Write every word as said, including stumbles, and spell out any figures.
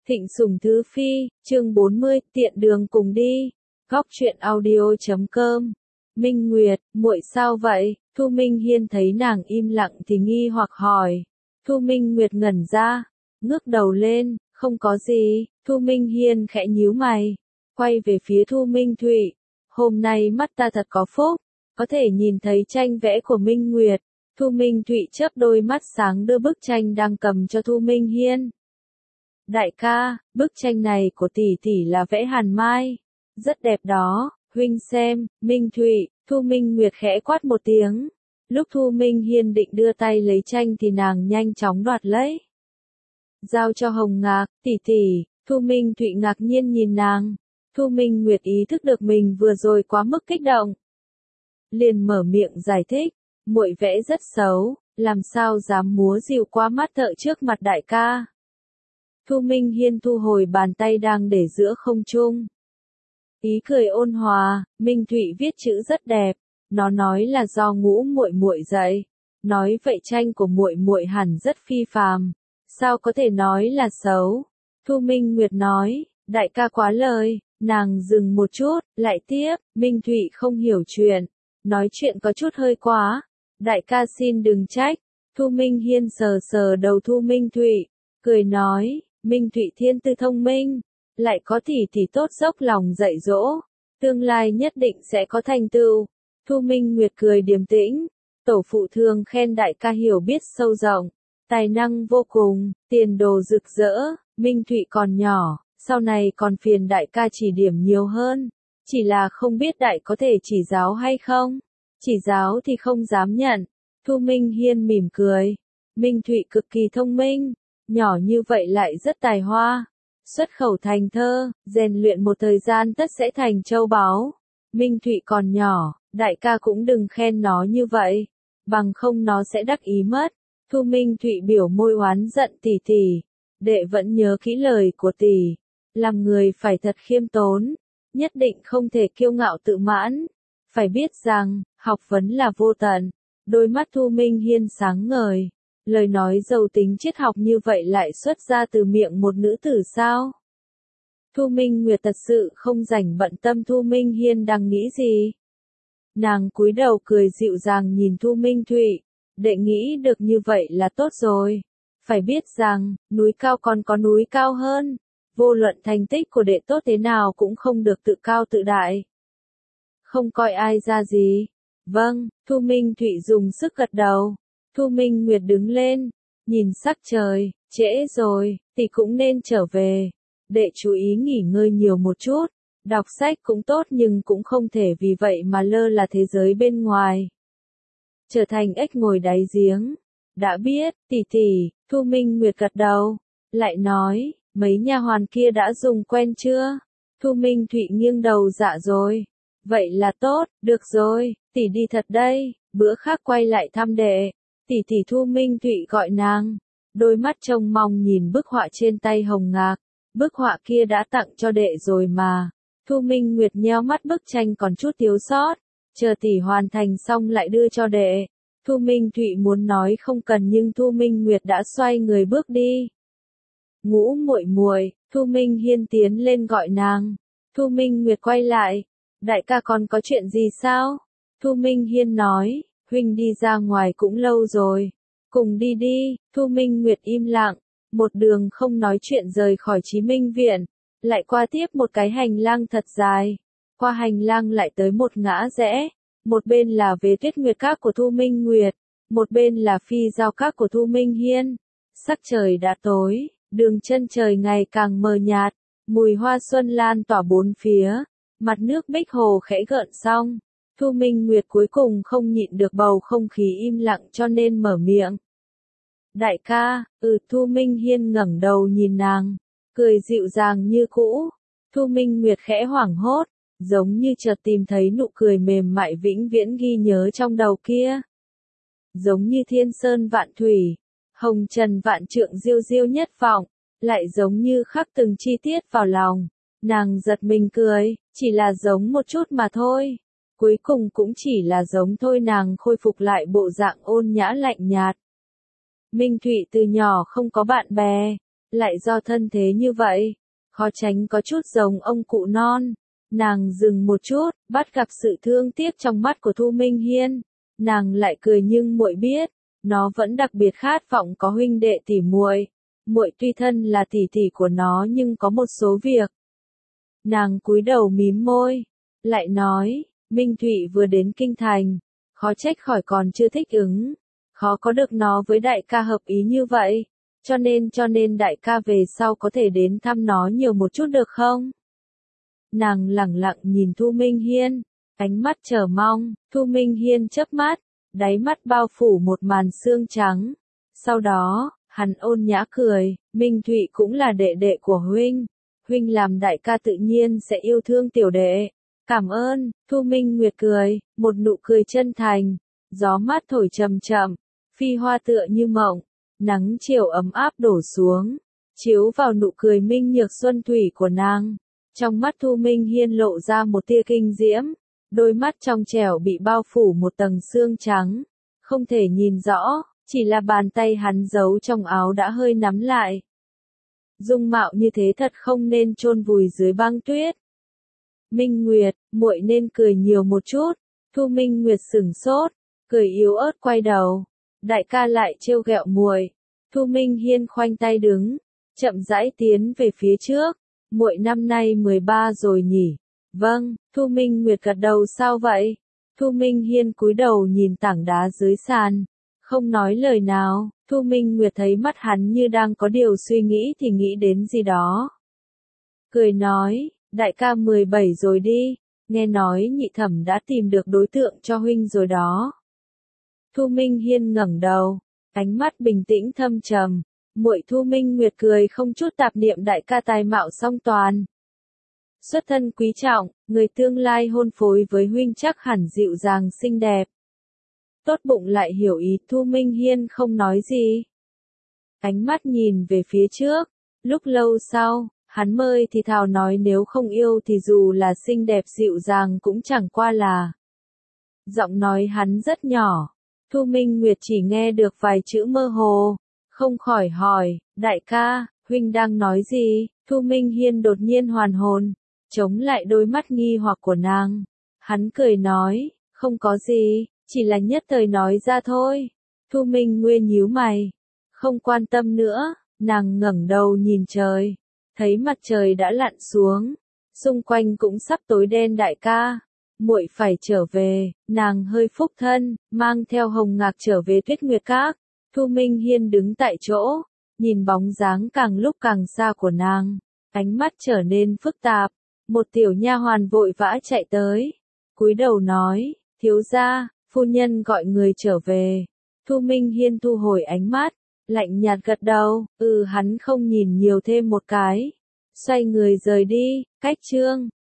Thịnh Sủng Thứ Phi, chương bốn mươi, tiện đường cùng đi. Góc truyện audio chấm com. Minh Nguyệt, muội sao vậy? Thu Minh Hiên thấy nàng im lặng thì nghi hoặc hỏi. Thu Minh Nguyệt ngẩn ra, ngước đầu lên, không có gì. Thu Minh Hiên khẽ nhíu mày, quay về phía Thu Minh Thụy. Hôm nay mắt ta thật có phúc, có thể nhìn thấy tranh vẽ của Minh Nguyệt. Thu Minh Thụy chớp đôi mắt sáng đưa bức tranh đang cầm cho Thu Minh Hiên. Đại ca, bức tranh này của tỷ tỷ là vẽ Hàn Mai. Rất đẹp đó, huynh xem. Minh Thụy, Thu Minh Nguyệt khẽ quát một tiếng. Lúc Thu Minh Hiên định đưa tay lấy tranh thì nàng nhanh chóng đoạt lấy. Giao cho Hồng Ngạc, tỷ tỷ. Thu Minh Thụy ngạc nhiên nhìn nàng. Thu Minh Nguyệt ý thức được mình vừa rồi quá mức kích động, liền mở miệng giải thích. Muội vẽ rất xấu, làm sao dám múa dịu qua mắt thợ trước mặt đại ca. Thu Minh Hiên thu hồi bàn tay đang để giữa không trung. Ý cười ôn hòa, Minh Thụy viết chữ rất đẹp, nó nói là do Ngũ muội muội dạy. Nói vậy tranh của muội muội hẳn rất phi phàm, sao có thể nói là xấu? Thu Minh Nguyệt nói, đại ca quá lời. Nàng dừng một chút, lại tiếp, Minh Thụy không hiểu chuyện, nói chuyện có chút hơi quá. Đại ca xin đừng trách. Thu Minh Hiên sờ sờ đầu Thu Minh Thụy, cười nói, Minh Thụy thiên tư thông minh, lại có tỷ tỷ tốt dốc lòng dạy dỗ, tương lai nhất định sẽ có thành tựu. Thu Minh Nguyệt cười điềm tĩnh, tổ phụ thường khen đại ca hiểu biết sâu rộng, tài năng vô cùng, tiền đồ rực rỡ. Minh Thụy còn nhỏ, sau này còn phiền đại ca chỉ điểm nhiều hơn, chỉ là không biết đại có thể chỉ giáo hay không. Chỉ giáo thì không dám nhận. Thu Minh Hiên mỉm cười. Minh Thụy cực kỳ thông minh, nhỏ như vậy lại rất tài hoa. Xuất khẩu thành thơ, rèn luyện một thời gian tất sẽ thành châu báu. Minh Thụy còn nhỏ, đại ca cũng đừng khen nó như vậy, bằng không nó sẽ đắc ý mất. Thu Minh Thụy biểu môi oán giận tỷ tỷ. Đệ vẫn nhớ kỹ lời của tỷ. Làm người phải thật khiêm tốn, nhất định không thể kiêu ngạo tự mãn. Phải biết rằng, học vấn là vô tận. Đôi mắt Thu Minh Hiên sáng ngời. Lời nói giàu tính triết học như vậy lại xuất ra từ miệng một nữ tử sao? Thu Minh Nguyệt thật sự không rảnh bận tâm Thu Minh Hiên đang nghĩ gì. Nàng cúi đầu cười dịu dàng nhìn Thu Minh Thụy. Đệ nghĩ được như vậy là tốt rồi. Phải biết rằng, núi cao còn có núi cao hơn. Vô luận thành tích của đệ tốt thế nào cũng không được tự cao tự đại. Không coi ai ra gì. Vâng, Thu Minh Thụy dùng sức gật đầu. Thu Minh Nguyệt đứng lên, nhìn sắc trời, trễ rồi, thì cũng nên trở về. Đệ chú ý nghỉ ngơi nhiều một chút, đọc sách cũng tốt nhưng cũng không thể vì vậy mà lơ là thế giới bên ngoài. Trở thành ếch ngồi đáy giếng. Đã biết, tỷ tỷ. Thu Minh Nguyệt gật đầu, lại nói, mấy nha hoàn kia đã dùng quen chưa? Thu Minh Thụy nghiêng đầu dạ rồi. Vậy là tốt, được rồi, tỷ đi thật đây, bữa khác quay lại thăm đệ. Tỷ tỷ Thu Minh Thụy gọi nàng, đôi mắt trông mong nhìn bức họa trên tay Hồng Ngạc. Bức họa kia đã tặng cho đệ rồi mà. Thu Minh Nguyệt nheo mắt, bức tranh còn chút thiếu sót, chờ tỷ hoàn thành xong lại đưa cho đệ. Thu Minh Thụy muốn nói không cần nhưng Thu Minh Nguyệt đã xoay người bước đi. Ngũ muội muội, Thu Minh Hiên tiến lên gọi nàng. Thu Minh Nguyệt quay lại, đại ca còn có chuyện gì sao? Thu Minh Hiên nói, huynh đi ra ngoài cũng lâu rồi, cùng đi đi. Thu Minh Nguyệt im lặng, một đường không nói chuyện rời khỏi Chí Minh Viện, lại qua tiếp một cái hành lang thật dài. Qua hành lang lại tới một ngã rẽ, một bên là Vế Tuyết Nguyệt Các của Thu Minh Nguyệt, một bên là Phi Giao Các của Thu Minh Hiên. Sắc trời đã tối, đường chân trời ngày càng mờ nhạt, mùi hoa xuân lan tỏa bốn phía, mặt nước Bích Hồ khẽ gợn sóng. Thu Minh Nguyệt cuối cùng không nhịn được bầu không khí im lặng cho nên mở miệng. Đại ca, ừ. Thu Minh Hiên ngẩng đầu nhìn nàng, cười dịu dàng như cũ. Thu Minh Nguyệt khẽ hoảng hốt, giống như chợt tìm thấy nụ cười mềm mại vĩnh viễn ghi nhớ trong đầu kia. Giống như thiên sơn vạn thủy, hồng trần vạn trượng diêu diêu nhất vọng, lại giống như khắc từng chi tiết vào lòng. Nàng giật mình cười, chỉ là giống một chút mà thôi. Cuối cùng cũng chỉ là giống thôi. Nàng khôi phục lại bộ dạng ôn nhã lạnh nhạt. Minh Thụy từ nhỏ không có bạn bè, lại do thân thế như vậy, khó tránh có chút giống ông cụ non. Nàng dừng một chút, bắt gặp sự thương tiếc trong mắt của Thu Minh Hiên. Nàng lại cười nhưng muội biết, nó vẫn đặc biệt khát vọng có huynh đệ tỉ muội. Muội tuy thân là tỷ tỷ của nó nhưng có một số việc. Nàng cúi đầu mím môi, lại nói, Minh Thụy vừa đến kinh thành, khó trách khỏi còn chưa thích ứng, khó có được nó với đại ca hợp ý như vậy, cho nên cho nên đại ca về sau có thể đến thăm nó nhiều một chút được không? Nàng lẳng lặng nhìn Thu Minh Hiên, ánh mắt chờ mong. Thu Minh Hiên chớp mắt, đáy mắt bao phủ một màn sương trắng. Sau đó, hắn ôn nhã cười, Minh Thụy cũng là đệ đệ của huynh. Huynh làm đại ca tự nhiên sẽ yêu thương tiểu đệ. Cảm ơn. Thu Minh Nguyệt cười, một nụ cười chân thành. Gió mát thổi chậm chậm, phi hoa tựa như mộng. Nắng chiều ấm áp đổ xuống, chiếu vào nụ cười minh nhược xuân thủy của nàng. Trong mắt Thu Minh Hiên lộ ra một tia kinh diễm, đôi mắt trong trẻo bị bao phủ một tầng sương trắng, không thể nhìn rõ, chỉ là bàn tay hắn giấu trong áo đã hơi nắm lại. Dung mạo như thế thật không nên chôn vùi dưới băng tuyết. Minh Nguyệt, muội nên cười nhiều một chút. Thu Minh Nguyệt sửng sốt, cười yếu ớt quay đầu. Đại ca lại trêu ghẹo muội. Thu Minh Hiên khoanh tay đứng, chậm rãi tiến về phía trước. Muội năm nay mười ba rồi nhỉ? Vâng. Thu Minh Nguyệt gật đầu. Sao vậy? Thu Minh Hiên cúi đầu nhìn tảng đá dưới sàn, không nói lời nào. Thu Minh Nguyệt thấy mắt hắn như đang có điều suy nghĩ thì nghĩ đến gì đó. Cười nói, đại ca mười bảy rồi đi, nghe nói nhị thẩm đã tìm được đối tượng cho huynh rồi đó. Thu Minh Hiên ngẩng đầu, ánh mắt bình tĩnh thâm trầm. Muội. Thu Minh Nguyệt cười không chút tạp niệm, đại ca tài mạo song toàn. Xuất thân quý trọng, người tương lai hôn phối với huynh chắc hẳn dịu dàng xinh đẹp. Tốt bụng lại hiểu ý. Thu Minh Hiên không nói gì. Ánh mắt nhìn về phía trước, lúc lâu sau, hắn mới thì thào nói nếu không yêu thì dù là xinh đẹp dịu dàng cũng chẳng qua là. Giọng nói hắn rất nhỏ, Thu Minh Nguyệt chỉ nghe được vài chữ mơ hồ, không khỏi hỏi, đại ca, huynh đang nói gì? Thu Minh Hiên đột nhiên hoàn hồn, chống lại đôi mắt nghi hoặc của nàng. Hắn cười nói, không có gì, chỉ là nhất thời nói ra thôi. Thu Minh Nguyên nhíu mày, không quan tâm nữa, nàng ngẩng đầu nhìn trời, thấy mặt trời đã lặn xuống, xung quanh cũng sắp tối đen. Đại ca, muội phải trở về. Nàng hơi phúc thân, mang theo Hồng Ngạc trở về Tuyết Nguyệt Các. Thu Minh Hiên đứng tại chỗ, nhìn bóng dáng càng lúc càng xa của nàng, ánh mắt trở nên phức tạp. Một tiểu nha hoàn vội vã chạy tới, cúi đầu nói, thiếu gia, phu nhân gọi người trở về. Thu Minh Hiên thu hồi ánh mắt, lạnh nhạt gật đầu, ừ. Hắn không nhìn nhiều thêm một cái, xoay người rời đi. Cách chương